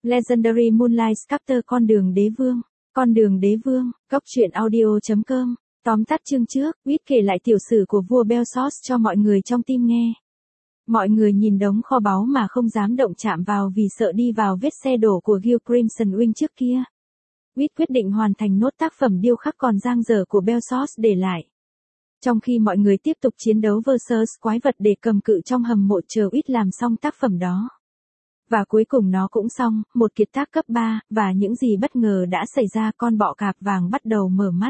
Legendary Moonlight Sculptor Con đường đế vương, góc truyện audio.com, tóm tắt chương trước, Wit kể lại tiểu sử của vua Belsos cho mọi người trong team nghe. Mọi người nhìn đống kho báu mà không dám động chạm vào vì sợ đi vào vết xe đổ của Gil Crimson Wing trước kia. Wit quyết định hoàn thành nốt tác phẩm điêu khắc còn dang dở của Belsos để lại. Trong khi mọi người tiếp tục chiến đấu versus quái vật để cầm cự trong hầm mộ chờ Wit làm xong tác phẩm đó. Và cuối cùng nó cũng xong, một kiệt tác cấp 3, và những gì bất ngờ đã xảy ra, con bọ cạp vàng bắt đầu mở mắt.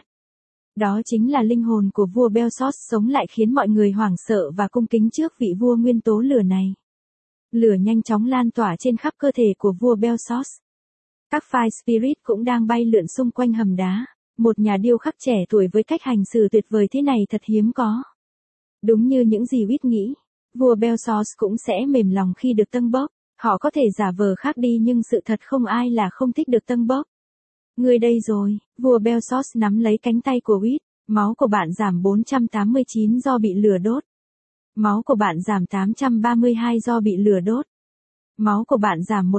Đó chính là linh hồn của vua Belsos sống lại khiến mọi người hoảng sợ và cung kính trước vị vua nguyên tố lửa này. Lửa nhanh chóng lan tỏa trên khắp cơ thể của vua Belsos. Các Fire Spirit cũng đang bay lượn xung quanh hầm đá. Một nhà điêu khắc trẻ tuổi với cách hành xử tuyệt vời thế này thật hiếm có. Đúng như những gì Wit nghĩ, vua Belsos cũng sẽ mềm lòng khi được tâng bốc. Họ có thể giả vờ khác đi nhưng sự thật không ai là không thích được tâng bốc. Ngươi đây rồi, vua Belsos nắm lấy cánh tay của Wit. Máu của bạn giảm 489 do bị lửa đốt. Máu của bạn giảm 832 do bị lửa đốt. Máu của bạn giảm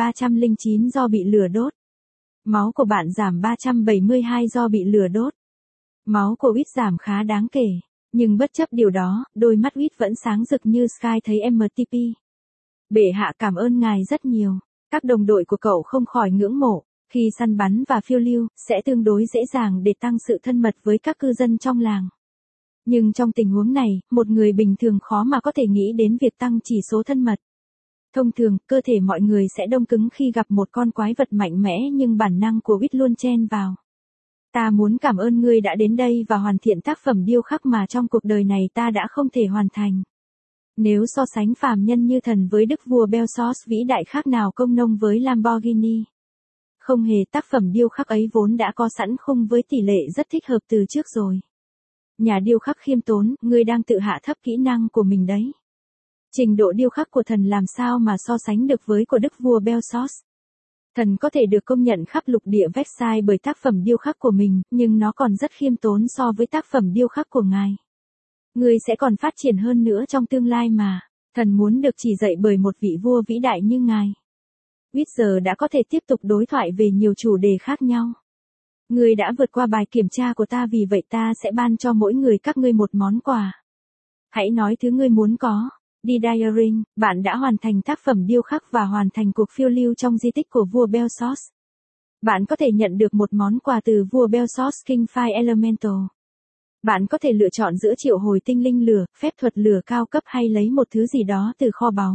1309 do bị lửa đốt. Máu của bạn giảm 372 do bị lửa đốt. Máu của Wit giảm khá đáng kể. Nhưng bất chấp điều đó, đôi mắt Wit vẫn sáng rực như Sky thấy MTP. Bệ hạ cảm ơn ngài rất nhiều. Các đồng đội của cậu không khỏi ngưỡng mộ. Khi săn bắn và phiêu lưu, sẽ tương đối dễ dàng để tăng sự thân mật với các cư dân trong làng. Nhưng trong tình huống này, một người bình thường khó mà có thể nghĩ đến việc tăng chỉ số thân mật. Thông thường, cơ thể mọi người sẽ đông cứng khi gặp một con quái vật mạnh mẽ nhưng bản năng của Wit luôn chen vào. Ta muốn cảm ơn ngươi đã đến đây và hoàn thiện tác phẩm điêu khắc mà trong cuộc đời này ta đã không thể hoàn thành. Nếu so sánh phàm nhân như thần với đức vua Belsos vĩ đại khác nào công nông với Lamborghini. Không hề, tác phẩm điêu khắc ấy vốn đã có sẵn khung với tỷ lệ rất thích hợp từ trước rồi. Nhà điêu khắc khiêm tốn, ngươi đang tự hạ thấp kỹ năng của mình đấy. Trình độ điêu khắc của thần làm sao mà so sánh được với của đức vua Belsos. Thần có thể được công nhận khắp lục địa Versailles bởi tác phẩm điêu khắc của mình, nhưng nó còn rất khiêm tốn so với tác phẩm điêu khắc của ngài. Ngươi sẽ còn phát triển hơn nữa trong tương lai mà. Thần muốn được chỉ dạy bởi một vị vua vĩ đại như ngài. Wit giờ đã có thể tiếp tục đối thoại về nhiều chủ đề khác nhau. Ngươi đã vượt qua bài kiểm tra của ta, vì vậy ta sẽ ban cho mỗi người các ngươi một món quà. Hãy nói thứ ngươi muốn có. Đi Diaring, bạn đã hoàn thành tác phẩm điêu khắc và hoàn thành cuộc phiêu lưu trong di tích của vua Belsos. Bạn có thể nhận được một món quà từ vua Belsos King Fire Elemental. Bạn có thể lựa chọn giữa triệu hồi tinh linh lửa, phép thuật lửa cao cấp hay lấy một thứ gì đó từ kho báu.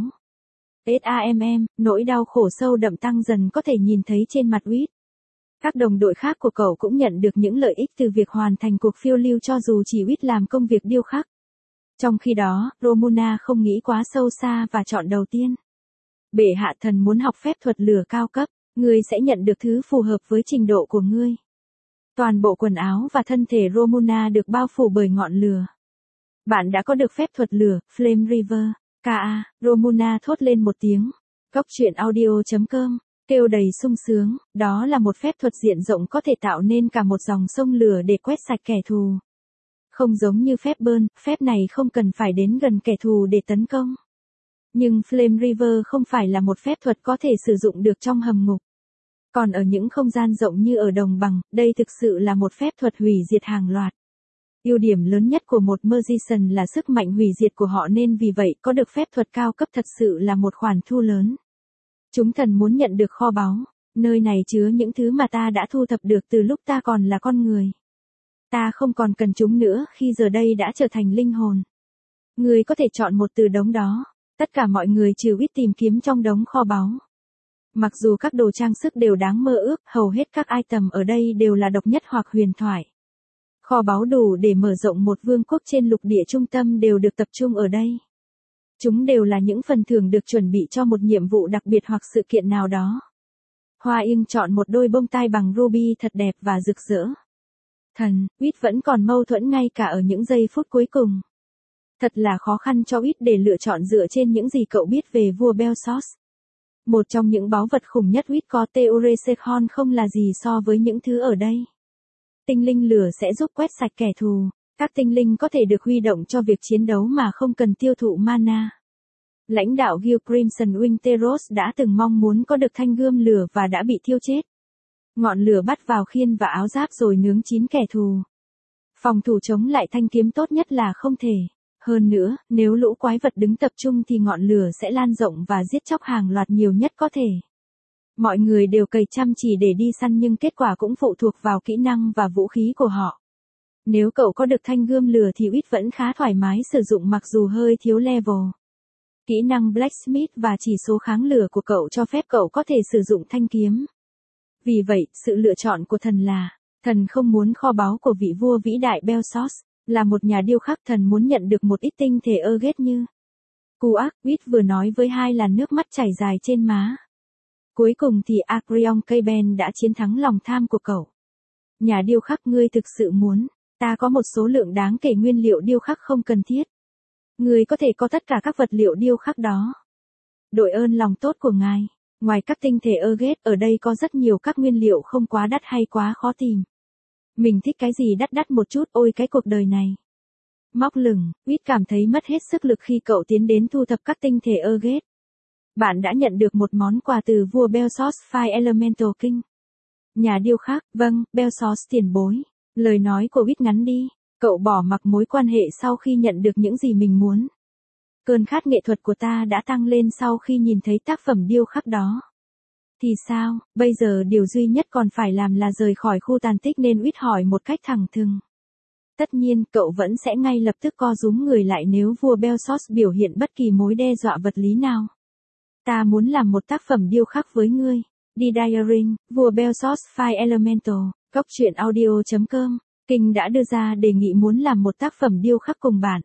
SAMM, nỗi đau khổ sâu đậm tăng dần có thể nhìn thấy trên mặt Wit. Các đồng đội khác của cậu cũng nhận được những lợi ích từ việc hoàn thành cuộc phiêu lưu cho dù chỉ Wit làm công việc điêu khắc. Trong khi đó, Romuna không nghĩ quá sâu xa và chọn đầu tiên. Bệ hạ thần muốn học phép thuật lửa cao cấp, ngươi sẽ nhận được thứ phù hợp với trình độ của ngươi. Toàn bộ quần áo và thân thể Romuna được bao phủ bởi ngọn lửa. Bạn đã có được phép thuật lửa, Flame River. K.A. Romuna thốt lên một tiếng. Góc truyện audio.com, kêu đầy sung sướng, đó là một phép thuật diện rộng có thể tạo nên cả một dòng sông lửa để quét sạch kẻ thù. Không giống như phép burn, phép này không cần phải đến gần kẻ thù để tấn công. Nhưng Flame River không phải là một phép thuật có thể sử dụng được trong hầm ngục. Còn ở những không gian rộng như ở đồng bằng, đây thực sự là một phép thuật hủy diệt hàng loạt. Ưu điểm lớn nhất của một Magician là sức mạnh hủy diệt của họ, nên vì vậy có được phép thuật cao cấp thật sự là một khoản thu lớn. Chúng thần muốn nhận được kho báu, nơi này chứa những thứ mà ta đã thu thập được từ lúc ta còn là con người. Ta không còn cần chúng nữa khi giờ đây đã trở thành linh hồn. Ngươi có thể chọn một từ đống đó. Tất cả mọi người trừ Wit tìm kiếm trong đống kho báu. Mặc dù các đồ trang sức đều đáng mơ ước, hầu hết các item ở đây đều là độc nhất hoặc huyền thoại. Kho báu đủ để mở rộng một vương quốc trên lục địa trung tâm đều được tập trung ở đây. Chúng đều là những phần thưởng được chuẩn bị cho một nhiệm vụ đặc biệt hoặc sự kiện nào đó. Hoa Yên chọn một đôi bông tai bằng ruby thật đẹp và rực rỡ. Thần, Wit vẫn còn mâu thuẫn ngay cả ở những giây phút cuối cùng. Thật là khó khăn cho Wit để lựa chọn dựa trên những gì cậu biết về vua Belsos. Một trong những báu vật khủng nhất Wit có, Teoresekhon, không là gì so với những thứ ở đây. Tinh linh lửa sẽ giúp quét sạch kẻ thù. Các tinh linh có thể được huy động cho việc chiến đấu mà không cần tiêu thụ mana. Lãnh đạo Guild Crimson Winteros đã từng mong muốn có được thanh gươm lửa và đã bị thiêu chết. Ngọn lửa bắt vào khiên và áo giáp rồi nướng chín kẻ thù. Phòng thủ chống lại thanh kiếm tốt nhất là không thể. Hơn nữa, nếu lũ quái vật đứng tập trung thì ngọn lửa sẽ lan rộng và giết chóc hàng loạt nhiều nhất có thể. Mọi người đều cày chăm chỉ để đi săn nhưng kết quả cũng phụ thuộc vào kỹ năng và vũ khí của họ. Nếu cậu có được thanh gươm lửa thì Wit vẫn khá thoải mái sử dụng mặc dù hơi thiếu level. Kỹ năng Blacksmith và chỉ số kháng lửa của cậu cho phép cậu có thể sử dụng thanh kiếm. Vì vậy, sự lựa chọn của thần là, thần không muốn kho báu của vị vua vĩ đại Belsos, là một nhà điêu khắc thần muốn nhận được một ít tinh thể Erget như. Cuac, Wit vừa nói với hai làn nước mắt chảy dài trên má. Cuối cùng thì Acreon Caben đã chiến thắng lòng tham của cậu. Nhà điêu khắc ngươi thực sự muốn, ta có một số lượng đáng kể nguyên liệu điêu khắc không cần thiết. Ngươi có thể có tất cả các vật liệu điêu khắc đó. Đội ơn lòng tốt của ngài. Ngoài các tinh thể Erget, ở đây có rất nhiều các nguyên liệu không quá đắt hay quá khó tìm. Mình thích cái gì đắt đắt một chút, ôi cái cuộc đời này. Móc lửng, Wit cảm thấy mất hết sức lực khi cậu tiến đến thu thập các tinh thể Erget. Bạn đã nhận được một món quà từ vua Belsos Fire Elemental King. Nhà điêu khắc, vâng, Belsos tiền bối. Lời nói của Wit ngắn đi, cậu bỏ mặc mối quan hệ sau khi nhận được những gì mình muốn. Cơn khát nghệ thuật của ta đã tăng lên sau khi nhìn thấy tác phẩm điêu khắc đó. Thì sao, bây giờ điều duy nhất còn phải làm là rời khỏi khu tàn tích nên Wit hỏi một cách thẳng thừng. Tất nhiên, cậu vẫn sẽ ngay lập tức co rúm người lại nếu vua Belsos biểu hiện bất kỳ mối đe dọa vật lý nào. Ta muốn làm một tác phẩm điêu khắc với ngươi. Đi Diaring, vua Belsos Fire Elemental, góc truyện audio.com. King đã đưa ra đề nghị muốn làm một tác phẩm điêu khắc cùng bạn.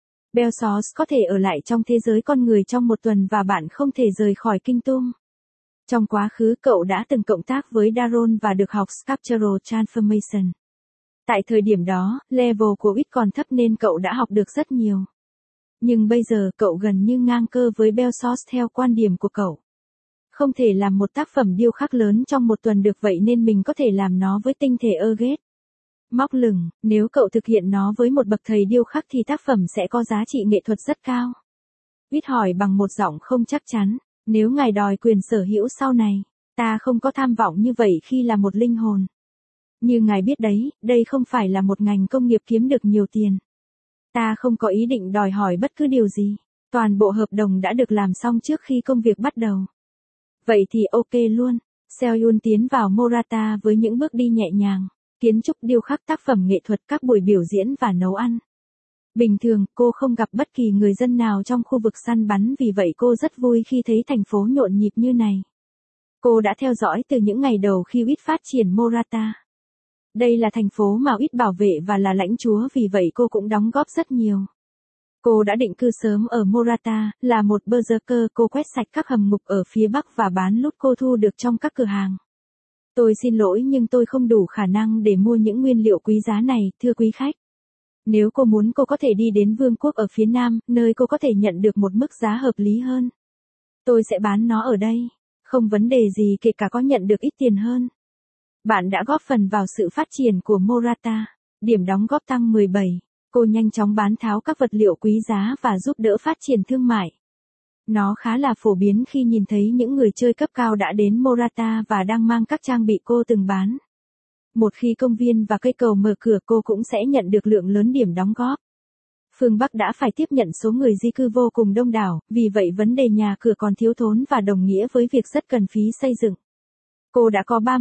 Belsos có thể ở lại trong thế giới con người trong một tuần và bạn không thể rời khỏi Kinh Tung. Trong quá khứ cậu đã từng cộng tác với Daron và được học Sculptural Transformation. Tại thời điểm đó, level của Wit còn thấp nên cậu đã học được rất nhiều. Nhưng bây giờ cậu gần như ngang cơ với Belsos theo quan điểm của cậu. Không thể làm một tác phẩm điêu khắc lớn trong một tuần được vậy nên mình có thể làm nó với tinh thể Erget. Móc lửng, nếu cậu thực hiện nó với một bậc thầy điêu khắc thì tác phẩm sẽ có giá trị nghệ thuật rất cao. Wit hỏi bằng một giọng không chắc chắn, nếu ngài đòi quyền sở hữu sau này, ta không có tham vọng như vậy khi là một linh hồn. Như ngài biết đấy, đây không phải là một ngành công nghiệp kiếm được nhiều tiền. Ta không có ý định đòi hỏi bất cứ điều gì. Toàn bộ hợp đồng đã được làm xong trước khi công việc bắt đầu. Vậy thì ok luôn. Seo-yun tiến vào Morata với những bước đi nhẹ nhàng. Kiến trúc điêu khắc tác phẩm nghệ thuật các buổi biểu diễn và nấu ăn. Bình thường, cô không gặp bất kỳ người dân nào trong khu vực săn bắn vì vậy cô rất vui khi thấy thành phố nhộn nhịp như này. Cô đã theo dõi từ những ngày đầu khi Wit phát triển Morata. Đây là thành phố mà Wit bảo vệ và là lãnh chúa vì vậy cô cũng đóng góp rất nhiều. Cô đã định cư sớm ở Morata, là một berserker, cô quét sạch các hầm ngục ở phía bắc và bán lút cô thu được trong các cửa hàng. Tôi xin lỗi nhưng tôi không đủ khả năng để mua những nguyên liệu quý giá này, thưa quý khách. Nếu cô muốn cô có thể đi đến vương quốc ở phía nam, nơi cô có thể nhận được một mức giá hợp lý hơn. Tôi sẽ bán nó ở đây. Không vấn đề gì kể cả có nhận được ít tiền hơn. Bạn đã góp phần vào sự phát triển của Morata. Điểm đóng góp tăng 17. Cô nhanh chóng bán tháo các vật liệu quý giá và giúp đỡ phát triển thương mại. Nó khá là phổ biến khi nhìn thấy những người chơi cấp cao đã đến Morata và đang mang các trang bị cô từng bán. Một khi công viên và cây cầu mở cửa cô cũng sẽ nhận được lượng lớn điểm đóng góp. Phương Bắc đã phải tiếp nhận số người di cư vô cùng đông đảo, vì vậy vấn đề nhà cửa còn thiếu thốn và đồng nghĩa với việc rất cần phí xây dựng. Cô đã có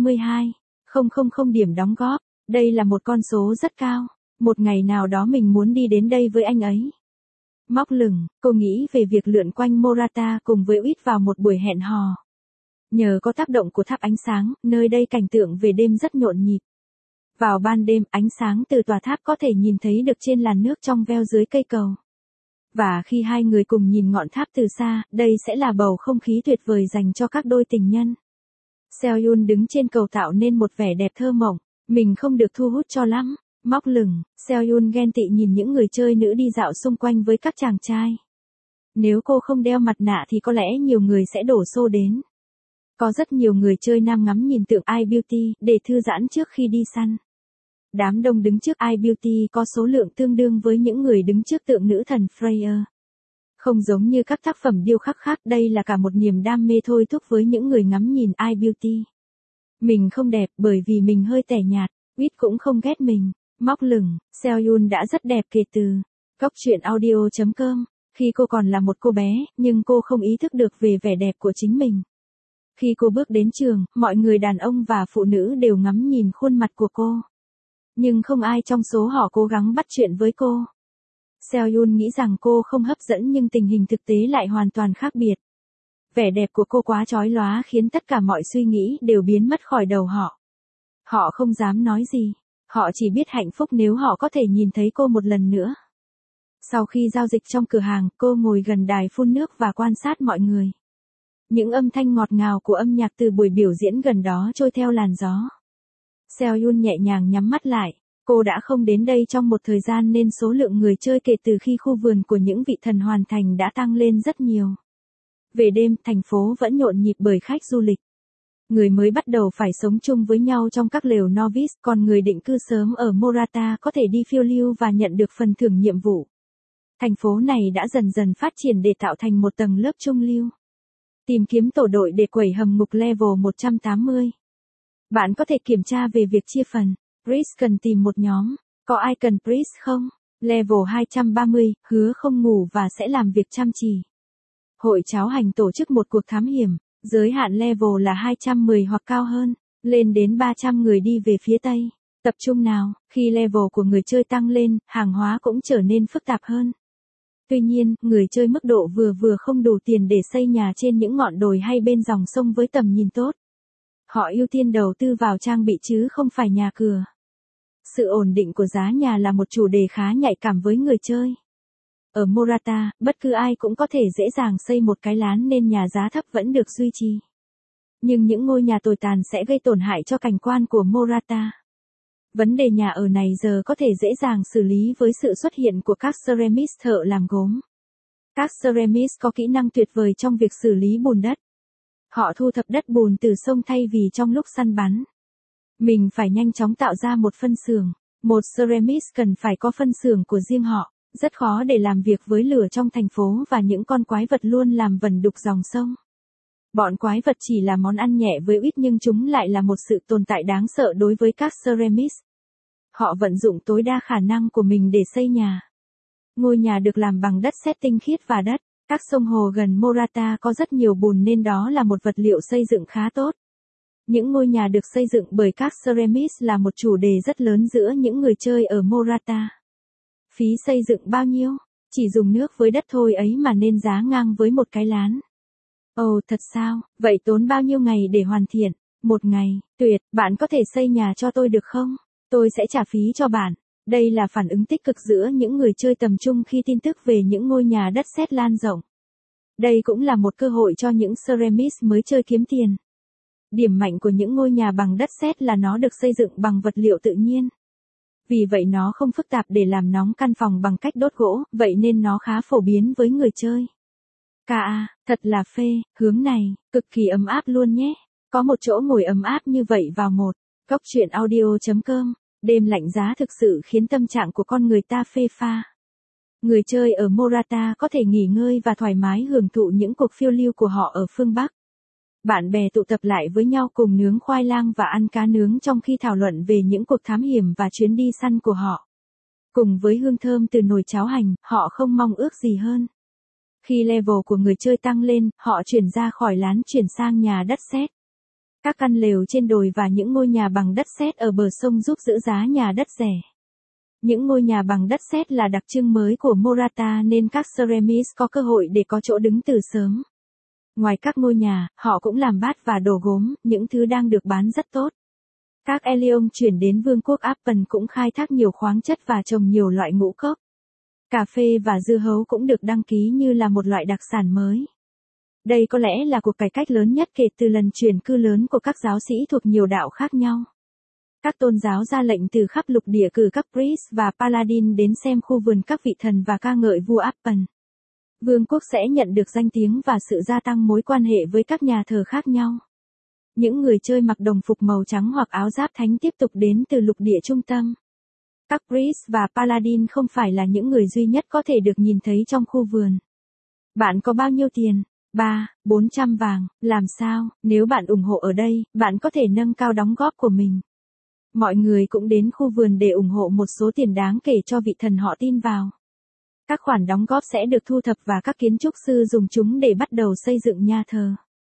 32,000 điểm đóng góp. Đây là một con số rất cao. Một ngày nào đó mình muốn đi đến đây với anh ấy. Móc lửng, cô nghĩ về việc lượn quanh Morata cùng với Wit vào một buổi hẹn hò. Nhờ có tác động của tháp ánh sáng, nơi đây cảnh tượng về đêm rất nhộn nhịp. Vào ban đêm, ánh sáng từ tòa tháp có thể nhìn thấy được trên làn nước trong veo dưới cây cầu. Và khi hai người cùng nhìn ngọn tháp từ xa, đây sẽ là bầu không khí tuyệt vời dành cho các đôi tình nhân. Seo-yun đứng trên cầu tạo nên một vẻ đẹp thơ mộng, mình không được thu hút cho lắm. Móc lửng, Seo-yun ghen tị nhìn những người chơi nữ đi dạo xung quanh với các chàng trai. Nếu cô không đeo mặt nạ thì có lẽ nhiều người sẽ đổ xô đến. Có rất nhiều người chơi nam ngắm nhìn tượng iBeauty để thư giãn trước khi đi săn. Đám đông đứng trước iBeauty có số lượng tương đương với những người đứng trước tượng nữ thần Freya. Không giống như các tác phẩm điêu khắc khác, đây là cả một niềm đam mê thôi thúc với những người ngắm nhìn I Beauty. Mình không đẹp bởi vì mình hơi tẻ nhạt, Wit cũng không ghét mình. Móc lửng, Seo-yoon đã rất đẹp kể từ Cóc truyện audio.com. Khi cô còn là một cô bé, nhưng cô không ý thức được về vẻ đẹp của chính mình. Khi cô bước đến trường, mọi người đàn ông và phụ nữ đều ngắm nhìn khuôn mặt của cô. Nhưng không ai trong số họ cố gắng bắt chuyện với cô. Seo-yoon nghĩ rằng cô không hấp dẫn nhưng tình hình thực tế lại hoàn toàn khác biệt. Vẻ đẹp của cô quá chói lóa khiến tất cả mọi suy nghĩ đều biến mất khỏi đầu họ. Họ không dám nói gì. Họ chỉ biết hạnh phúc nếu họ có thể nhìn thấy cô một lần nữa. Sau khi giao dịch trong cửa hàng, cô ngồi gần đài phun nước và quan sát mọi người. Những âm thanh ngọt ngào của âm nhạc từ buổi biểu diễn gần đó trôi theo làn gió. Seo-yoon nhẹ nhàng nhắm mắt lại. Cô đã không đến đây trong một thời gian nên số lượng người chơi kể từ khi khu vườn của những vị thần hoàn thành đã tăng lên rất nhiều. Về đêm, thành phố vẫn nhộn nhịp bởi khách du lịch. Người mới bắt đầu phải sống chung với nhau trong các lều novice, còn người định cư sớm ở Morata có thể đi phiêu lưu và nhận được phần thưởng nhiệm vụ. Thành phố này đã dần dần phát triển để tạo thành một tầng lớp trung lưu. Tìm kiếm tổ đội để quẩy hầm ngục level 180. Bạn có thể kiểm tra về việc chia phần. Pris cần tìm một nhóm. Có ai cần Pris không? Level 230, hứa không ngủ và sẽ làm việc chăm chỉ. Hội cháo hành tổ chức một cuộc thám hiểm. Giới hạn level là 210 hoặc cao hơn. Lên đến 300 người đi về phía Tây. Tập trung nào, khi level của người chơi tăng lên, hàng hóa cũng trở nên phức tạp hơn. Tuy nhiên, người chơi mức độ vừa vừa không đủ tiền để xây nhà trên những ngọn đồi hay bên dòng sông với tầm nhìn tốt. Họ ưu tiên đầu tư vào trang bị chứ không phải nhà cửa. Sự ổn định của giá nhà là một chủ đề khá nhạy cảm với người chơi. Ở Morata, bất cứ ai cũng có thể dễ dàng xây một cái lán nên nhà giá thấp vẫn được duy trì. Nhưng những ngôi nhà tồi tàn sẽ gây tổn hại cho cảnh quan của Morata. Vấn đề nhà ở này giờ có thể dễ dàng xử lý với sự xuất hiện của các ceramics thợ làm gốm. Các ceramics có kỹ năng tuyệt vời trong việc xử lý bùn đất. Họ thu thập đất bùn từ sông thay vì trong lúc săn bắn. Mình phải nhanh chóng tạo ra một phân xưởng. Một ceramics cần phải có phân xưởng của riêng họ. Rất khó để làm việc với lửa trong thành phố và những con quái vật luôn làm vẩn đục dòng sông. Bọn quái vật chỉ là món ăn nhẹ với Wit nhưng chúng lại là một sự tồn tại đáng sợ đối với các ceramics. Họ vận dụng tối đa khả năng của mình để xây nhà. Ngôi nhà được làm bằng đất sét tinh khiết và đất. Các sông hồ gần Morata có rất nhiều bùn nên đó là một vật liệu xây dựng khá tốt. Những ngôi nhà được xây dựng bởi các ceramics là một chủ đề rất lớn giữa những người chơi ở Morata. Phí xây dựng bao nhiêu? Chỉ dùng nước với đất thôi ấy mà nên giá ngang với một cái lán. Ồ, thật sao? Vậy tốn bao nhiêu ngày để hoàn thiện? Một ngày, tuyệt, bạn có thể xây nhà cho tôi được không? Tôi sẽ trả phí cho bạn. Đây là phản ứng tích cực giữa những người chơi tầm trung khi tin tức về những ngôi nhà đất sét lan rộng. Đây cũng là một cơ hội cho những ceramics mới chơi kiếm tiền. Điểm mạnh của những ngôi nhà bằng đất sét là nó được xây dựng bằng vật liệu tự nhiên. Vì vậy nó không phức tạp để làm nóng căn phòng bằng cách đốt gỗ, vậy nên nó khá phổ biến với người chơi. Thật là phê, hướng này, cực kỳ ấm áp luôn nhé. Có một chỗ ngồi ấm áp như vậy vào một Cóc truyện audio.com. Đêm lạnh giá thực sự khiến tâm trạng của con người ta phê pha. Người chơi ở Morata có thể nghỉ ngơi và thoải mái hưởng thụ những cuộc phiêu lưu của họ ở phương Bắc. Bạn bè tụ tập lại với nhau cùng nướng khoai lang và ăn cá nướng trong khi thảo luận về những cuộc thám hiểm và chuyến đi săn của họ. Cùng với hương thơm từ nồi cháo hành, họ không mong ước gì hơn. Khi level của người chơi tăng lên, họ chuyển ra khỏi lán chuyển sang nhà đất sét. Các căn lều trên đồi và những ngôi nhà bằng đất sét ở bờ sông giúp giữ giá nhà đất rẻ. Những ngôi nhà bằng đất sét là đặc trưng mới của Morata nên các ceramics có cơ hội để có chỗ đứng từ sớm. Ngoài các ngôi nhà, họ cũng làm bát và đồ gốm, những thứ đang được bán rất tốt. Các Elion chuyển đến vương quốc Appen cũng khai thác nhiều khoáng chất và trồng nhiều loại ngũ cốc. Cà phê và dưa hấu cũng được đăng ký như là một loại đặc sản mới. Đây có lẽ là cuộc cải cách lớn nhất kể từ lần chuyển cư lớn của các giáo sĩ thuộc nhiều đạo khác nhau. Các tôn giáo ra lệnh từ khắp lục địa cử các priest và paladin đến xem khu vườn các vị thần và ca ngợi vua Appen. Vương quốc sẽ nhận được danh tiếng và sự gia tăng mối quan hệ với các nhà thờ khác nhau. Những người chơi mặc đồng phục màu trắng hoặc áo giáp thánh tiếp tục đến từ lục địa trung tâm. Các priest và paladin không phải là những người duy nhất có thể được nhìn thấy trong khu vườn. Bạn có bao nhiêu tiền? 400 vàng, làm sao? Nếu bạn ủng hộ ở đây, bạn có thể nâng cao đóng góp của mình. Mọi người cũng đến khu vườn để ủng hộ một số tiền đáng kể cho vị thần họ tin vào. Các khoản đóng góp sẽ được thu thập và các kiến trúc sư dùng chúng để bắt đầu xây dựng nhà thờ.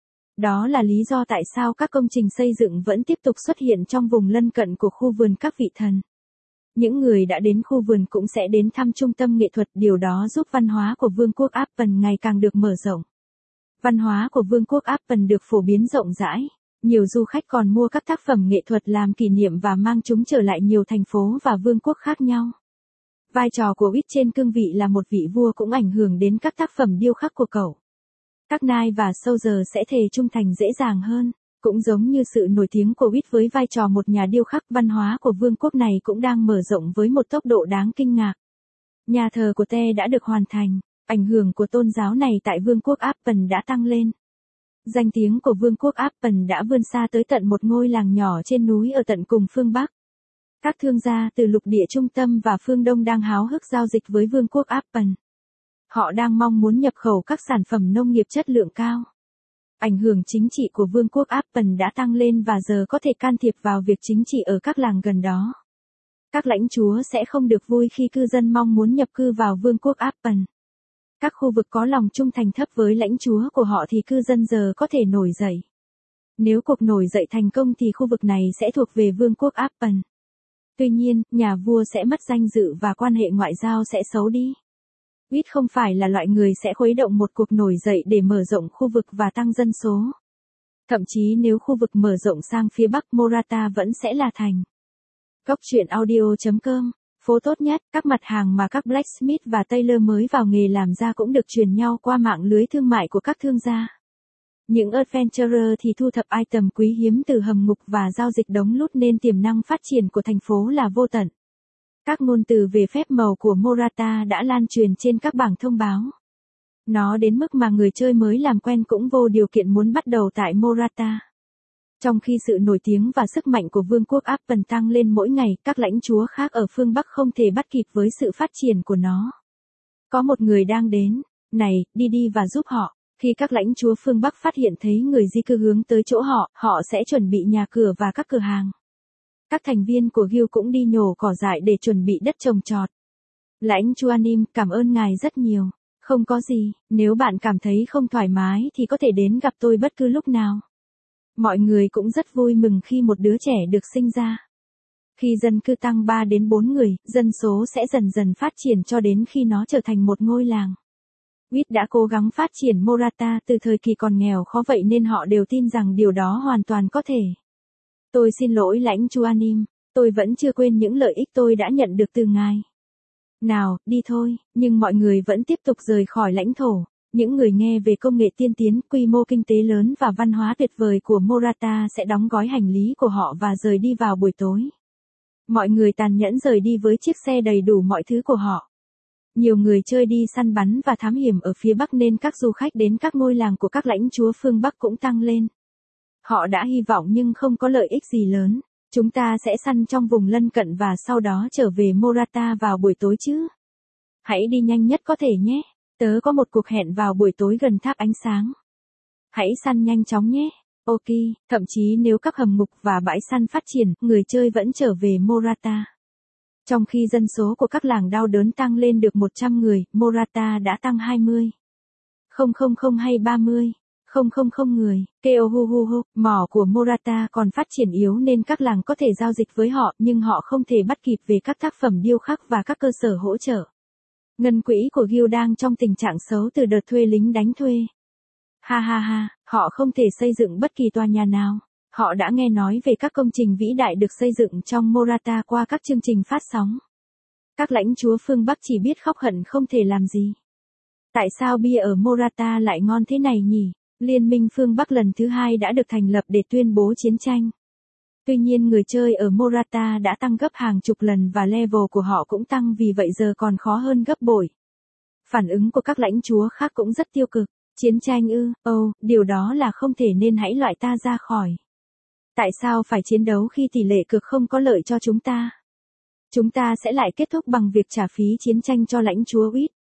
Đó là lý do tại sao các công trình xây dựng vẫn tiếp tục xuất hiện trong vùng lân cận của khu vườn các vị thần. Những người đã đến khu vườn cũng sẽ đến thăm trung tâm nghệ thuật, điều đó giúp văn hóa của Vương quốc Apen ngày càng được mở rộng. Văn hóa của Vương quốc Apen được phổ biến rộng rãi. Nhiều du khách còn mua các tác phẩm nghệ thuật làm kỷ niệm và mang chúng trở lại nhiều thành phố và vương quốc khác nhau. Vai trò của Witt trên cương vị là một vị vua cũng ảnh hưởng đến các tác phẩm điêu khắc của cậu. Các Knight và Soldier sẽ thề trung thành dễ dàng hơn. Cũng giống như sự nổi tiếng của Witt với vai trò một nhà điêu khắc, văn hóa của vương quốc này cũng đang mở rộng với một tốc độ đáng kinh ngạc. Nhà thờ của Te đã được hoàn thành. Ảnh hưởng của tôn giáo này tại vương quốc Apen đã tăng lên. Danh tiếng của vương quốc Apen đã vươn xa tới tận một ngôi làng nhỏ trên núi ở tận cùng phương Bắc. Các thương gia từ lục địa trung tâm và phương Đông đang háo hức giao dịch với vương quốc Apen. Họ đang mong muốn nhập khẩu các sản phẩm nông nghiệp chất lượng cao. Ảnh hưởng chính trị của vương quốc Apen đã tăng lên và giờ có thể can thiệp vào việc chính trị ở các làng gần đó. Các lãnh chúa sẽ không được vui khi cư dân mong muốn nhập cư vào vương quốc Apen. Các khu vực có lòng trung thành thấp với lãnh chúa của họ thì cư dân giờ có thể nổi dậy. Nếu cuộc nổi dậy thành công thì khu vực này sẽ thuộc về vương quốc Apen. Tuy nhiên, nhà vua sẽ mất danh dự và quan hệ ngoại giao sẽ xấu đi. Witt không phải là loại người sẽ khuấy động một cuộc nổi dậy để mở rộng khu vực và tăng dân số. Thậm chí nếu khu vực mở rộng sang phía Bắc, Morata vẫn sẽ là thành. Góc truyện audio.com. Phố tốt nhất, các mặt hàng mà các blacksmith và tailor mới vào nghề làm ra cũng được truyền nhau qua mạng lưới thương mại của các thương gia. Những adventurer thì thu thập item quý hiếm từ hầm ngục và giao dịch đống lút nên tiềm năng phát triển của thành phố là vô tận. Các ngôn từ về phép màu của Morata đã lan truyền trên các bảng thông báo. Nó đến mức mà người chơi mới làm quen cũng vô điều kiện muốn bắt đầu tại Morata. Trong khi sự nổi tiếng và sức mạnh của vương quốc Apen tăng lên mỗi ngày, các lãnh chúa khác ở phương Bắc không thể bắt kịp với sự phát triển của nó. Có một người đang đến. Này, đi và giúp họ. Khi các lãnh chúa phương Bắc phát hiện thấy người di cư hướng tới chỗ họ, họ sẽ chuẩn bị nhà cửa và các cửa hàng. Các thành viên của Guild cũng đi nhổ cỏ dại để chuẩn bị đất trồng trọt. Lãnh chúa Anim, cảm ơn ngài rất nhiều. Không có gì, nếu bạn cảm thấy không thoải mái thì có thể đến gặp tôi bất cứ lúc nào. Mọi người cũng rất vui mừng khi một đứa trẻ được sinh ra. Khi dân cư tăng 3 đến 4 người, dân số sẽ dần dần phát triển cho đến khi nó trở thành một ngôi làng. Witt đã cố gắng phát triển Morata từ thời kỳ còn nghèo khó, vậy nên họ đều tin rằng điều đó hoàn toàn có thể. Tôi xin lỗi lãnh chúa Anim, tôi vẫn chưa quên những lợi ích tôi đã nhận được từ ngài. Nào, đi thôi, nhưng mọi người vẫn tiếp tục rời khỏi lãnh thổ. Những người nghe về công nghệ tiên tiến, quy mô kinh tế lớn và văn hóa tuyệt vời của Morata sẽ đóng gói hành lý của họ và rời đi vào buổi tối. Mọi người tàn nhẫn rời đi với chiếc xe đầy đủ mọi thứ của họ. Nhiều người chơi đi săn bắn và thám hiểm ở phía Bắc nên các du khách đến các ngôi làng của các lãnh chúa phương Bắc cũng tăng lên. Họ đã hy vọng nhưng không có lợi ích gì lớn. Chúng ta sẽ săn trong vùng lân cận và sau đó trở về Morata vào buổi tối chứ. Hãy đi nhanh nhất có thể nhé. Tớ có một cuộc hẹn vào buổi tối gần tháp ánh sáng. Hãy săn nhanh chóng nhé. Ok, thậm chí nếu các hầm ngục và bãi săn phát triển, người chơi vẫn trở về Morata. Trong khi dân số của các làng đau đớn tăng lên được 100 người, Morata đã tăng 20. 000 hay 30. 000 người. Keohuhuhu, mỏ của Morata còn phát triển yếu nên các làng có thể giao dịch với họ nhưng họ không thể bắt kịp về các tác phẩm điêu khắc và các cơ sở hỗ trợ. Ngân quỹ của Guild đang trong tình trạng xấu từ đợt thuê lính đánh thuê. Ha, họ không thể xây dựng bất kỳ tòa nhà nào. Họ đã nghe nói về các công trình vĩ đại được xây dựng trong Morata qua các chương trình phát sóng. Các lãnh chúa phương Bắc chỉ biết khóc hận không thể làm gì. Tại sao bia ở Morata lại ngon thế này nhỉ? Liên minh phương Bắc lần thứ 2 đã được thành lập để tuyên bố chiến tranh. Tuy nhiên người chơi ở Morata đã tăng gấp hàng chục lần và level của họ cũng tăng, vì vậy giờ còn khó hơn gấp bội. Phản ứng của các lãnh chúa khác cũng rất tiêu cực. Chiến tranh ư? Điều đó là không thể, nên hãy loại ta ra khỏi. Tại sao phải chiến đấu khi tỷ lệ cược không có lợi cho chúng ta? Chúng ta sẽ lại kết thúc bằng việc trả phí chiến tranh cho lãnh chúa Witt.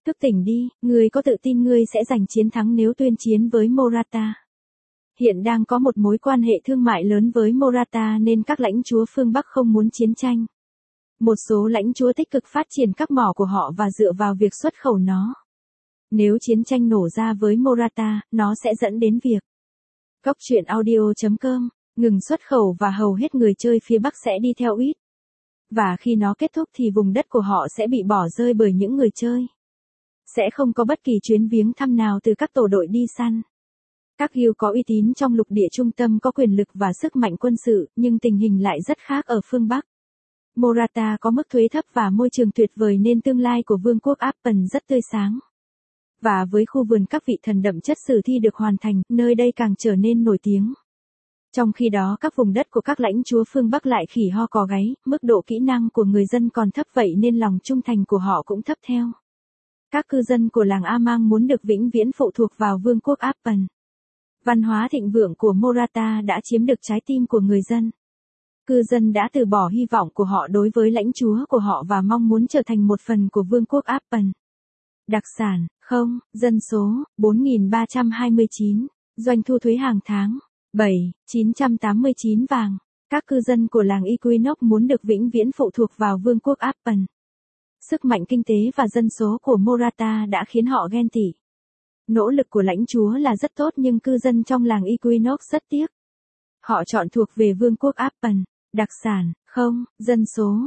Thức tỉnh đi, ngươi có tự tin ngươi sẽ giành chiến thắng nếu tuyên chiến với Morata. Hiện đang có một mối quan hệ thương mại lớn với Morata nên các lãnh chúa phương Bắc không muốn chiến tranh. Một số lãnh chúa tích cực phát triển các mỏ của họ và dựa vào việc xuất khẩu nó. Nếu chiến tranh nổ ra với Morata, nó sẽ dẫn đến việc Góc truyện audio.com ngừng xuất khẩu và hầu hết người chơi phía Bắc sẽ đi theo ít. Và khi nó kết thúc thì vùng đất của họ sẽ bị bỏ rơi bởi những người chơi. Sẽ không có bất kỳ chuyến viếng thăm nào từ các tổ đội đi săn. Các guild có uy tín trong lục địa trung tâm có quyền lực và sức mạnh quân sự, nhưng tình hình lại rất khác ở phương Bắc. Morata có mức thuế thấp và môi trường tuyệt vời nên tương lai của vương quốc Appen rất tươi sáng. Và với khu vườn các vị thần đậm chất sử thi được hoàn thành, nơi đây càng trở nên nổi tiếng. Trong khi đó các vùng đất của các lãnh chúa phương Bắc lại khỉ ho cò gáy, mức độ kỹ năng của người dân còn thấp vậy nên lòng trung thành của họ cũng thấp theo. Các cư dân của làng Amang muốn được vĩnh viễn phụ thuộc vào vương quốc Appen. Văn hóa thịnh vượng của Morata đã chiếm được trái tim của người dân. Cư dân đã từ bỏ hy vọng của họ đối với lãnh chúa của họ và mong muốn trở thành một phần của vương quốc Appen. Đặc sản, không, dân số, 4.329, doanh thu thuế hàng tháng, 7.989 vàng. Các cư dân của làng Equinox muốn được vĩnh viễn phụ thuộc vào vương quốc Appen. Sức mạnh kinh tế và dân số của Morata đã khiến họ ghen tị. Nỗ lực của lãnh chúa là rất tốt nhưng cư dân trong làng Equinox rất tiếc. Họ chọn thuộc về vương quốc Appen. Đặc sản, không, dân số,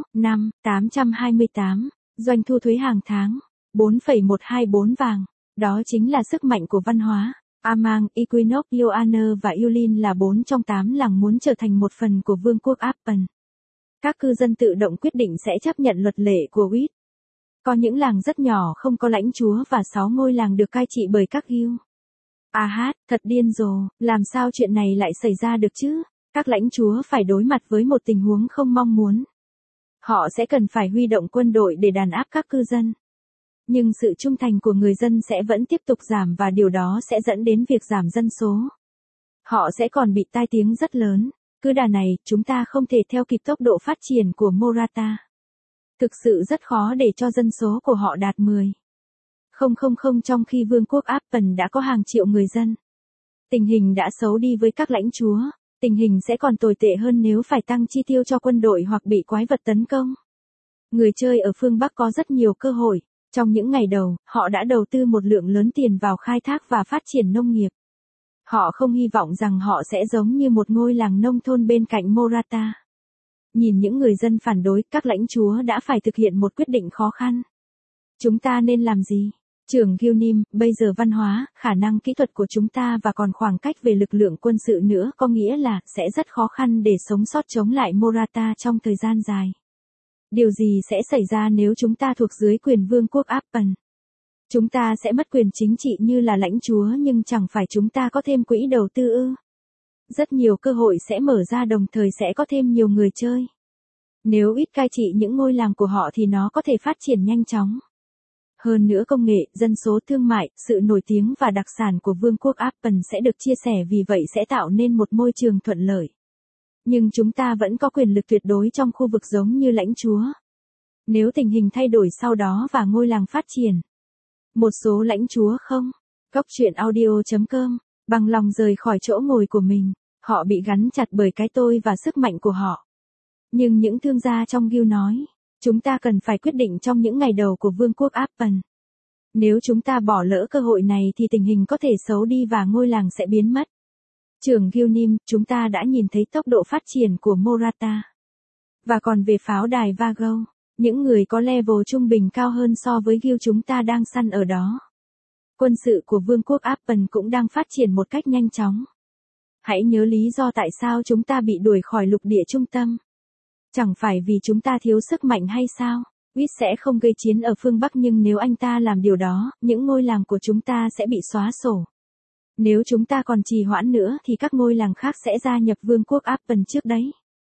5.828, doanh thu thuế hàng tháng, 4,124 vàng. Đó chính là sức mạnh của văn hóa. Amang, Equinox, Ioana và Yulin là 4 trong 8 làng muốn trở thành một phần của vương quốc Appen. Các cư dân tự động quyết định sẽ chấp nhận luật lệ của Wit. Có những làng rất nhỏ không có lãnh chúa và 6 ngôi làng được cai trị bởi các guild. Thật điên rồ, làm sao chuyện này lại xảy ra được chứ? Các lãnh chúa phải đối mặt với một tình huống không mong muốn. Họ sẽ cần phải huy động quân đội để đàn áp các cư dân. Nhưng sự trung thành của người dân sẽ vẫn tiếp tục giảm và điều đó sẽ dẫn đến việc giảm dân số. Họ sẽ còn bị tai tiếng rất lớn. Cứ đà này, chúng ta không thể theo kịp tốc độ phát triển của Morata. Thực sự rất khó để cho dân số của họ đạt 10,000 trong khi vương quốc Appen đã có hàng triệu người dân. Tình hình đã xấu đi với các lãnh chúa. Tình hình sẽ còn tồi tệ hơn nếu phải tăng chi tiêu cho quân đội hoặc bị quái vật tấn công. Người chơi ở phương Bắc có rất nhiều cơ hội. Trong những ngày đầu, họ đã đầu tư một lượng lớn tiền vào khai thác và phát triển nông nghiệp. Họ không hy vọng rằng họ sẽ giống như một ngôi làng nông thôn bên cạnh Morata. Nhìn những người dân phản đối, các lãnh chúa đã phải thực hiện một quyết định khó khăn. Chúng ta nên làm gì? Trưởng Gilnim, bây giờ văn hóa, khả năng kỹ thuật của chúng ta và còn khoảng cách về lực lượng quân sự nữa có nghĩa là sẽ rất khó khăn để sống sót chống lại Morata trong thời gian dài. Điều gì sẽ xảy ra nếu chúng ta thuộc dưới quyền vương quốc Appen? Chúng ta sẽ mất quyền chính trị như là lãnh chúa nhưng chẳng phải chúng ta có thêm quỹ đầu tư ư? Rất nhiều cơ hội sẽ mở ra đồng thời sẽ có thêm nhiều người chơi. Nếu ít cai trị những ngôi làng của họ thì nó có thể phát triển nhanh chóng. Hơn nữa công nghệ, dân số thương mại, sự nổi tiếng và đặc sản của vương quốc Appen sẽ được chia sẻ vì vậy sẽ tạo nên một môi trường thuận lợi. Nhưng chúng ta vẫn có quyền lực tuyệt đối trong khu vực giống như lãnh chúa. Nếu tình hình thay đổi sau đó và ngôi làng phát triển. Một số lãnh chúa không. Góc truyện audio.com bằng lòng rời khỏi chỗ ngồi của mình. Họ bị gắn chặt bởi cái tôi và sức mạnh của họ. Nhưng những thương gia trong guild nói, chúng ta cần phải quyết định trong những ngày đầu của vương quốc Appen. Nếu chúng ta bỏ lỡ cơ hội này thì tình hình có thể xấu đi và ngôi làng sẽ biến mất. Trưởng Gilnim, chúng ta đã nhìn thấy tốc độ phát triển của Morata. Và còn về pháo đài Vago, những người có level trung bình cao hơn so với guild chúng ta đang săn ở đó. Quân sự của vương quốc Appen cũng đang phát triển một cách nhanh chóng. Hãy nhớ lý do tại sao chúng ta bị đuổi khỏi lục địa trung tâm. Chẳng phải vì chúng ta thiếu sức mạnh hay sao? Wit sẽ không gây chiến ở phương Bắc nhưng nếu anh ta làm điều đó, những ngôi làng của chúng ta sẽ bị xóa sổ. Nếu chúng ta còn trì hoãn nữa thì các ngôi làng khác sẽ gia nhập vương quốc Appen trước đấy.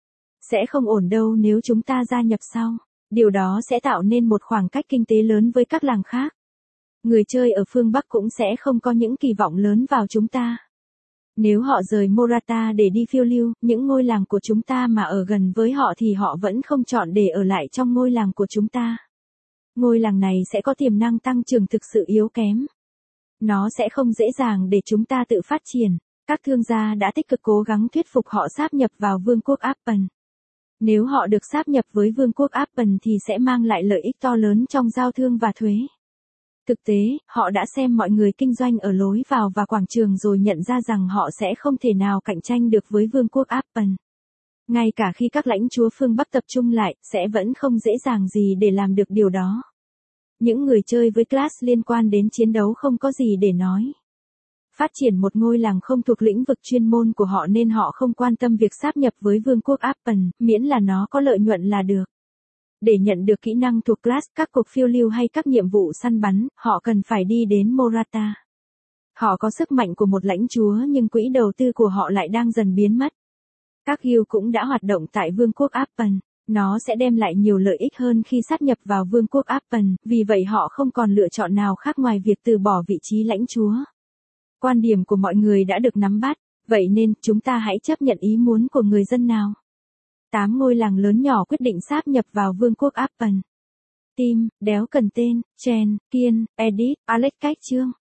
Sẽ không ổn đâu nếu chúng ta gia nhập sau. Điều đó sẽ tạo nên một khoảng cách kinh tế lớn với các làng khác. Người chơi ở phương Bắc cũng sẽ không có những kỳ vọng lớn vào chúng ta. Nếu họ rời Morata để đi phiêu lưu, những ngôi làng của chúng ta mà ở gần với họ thì họ vẫn không chọn để ở lại trong ngôi làng của chúng ta. Ngôi làng này sẽ có tiềm năng tăng trưởng thực sự yếu kém. Nó sẽ không dễ dàng để chúng ta tự phát triển. Các thương gia đã tích cực cố gắng thuyết phục họ sáp nhập vào Vương quốc Apple. Nếu họ được sáp nhập với Vương quốc Apple thì sẽ mang lại lợi ích to lớn trong giao thương và thuế. Thực tế, họ đã xem mọi người kinh doanh ở lối vào và quảng trường rồi nhận ra rằng họ sẽ không thể nào cạnh tranh được với Vương quốc Apple. Ngay cả khi các lãnh chúa phương Bắc tập trung lại, sẽ vẫn không dễ dàng gì để làm được điều đó. Những người chơi với class liên quan đến chiến đấu không có gì để nói. Phát triển một ngôi làng không thuộc lĩnh vực chuyên môn của họ nên họ không quan tâm việc sáp nhập với Vương quốc Apple, miễn là nó có lợi nhuận là được. Để nhận được kỹ năng thuộc class, các cuộc phiêu lưu hay các nhiệm vụ săn bắn, họ cần phải đi đến Morata. Họ có sức mạnh của một lãnh chúa nhưng quỹ đầu tư của họ lại đang dần biến mất. Các guild cũng đã hoạt động tại Vương quốc Apple. Nó sẽ đem lại nhiều lợi ích hơn khi sát nhập vào Vương quốc Apple, vì vậy họ không còn lựa chọn nào khác ngoài việc từ bỏ vị trí lãnh chúa. Quan điểm của mọi người đã được nắm bắt, vậy nên chúng ta hãy chấp nhận ý muốn của người dân nào. 8 ngôi làng lớn nhỏ quyết định sáp nhập vào Vương quốc Apple. Tim, đéo cần tên, Chen, Kiên, Edith, Alex cách chương.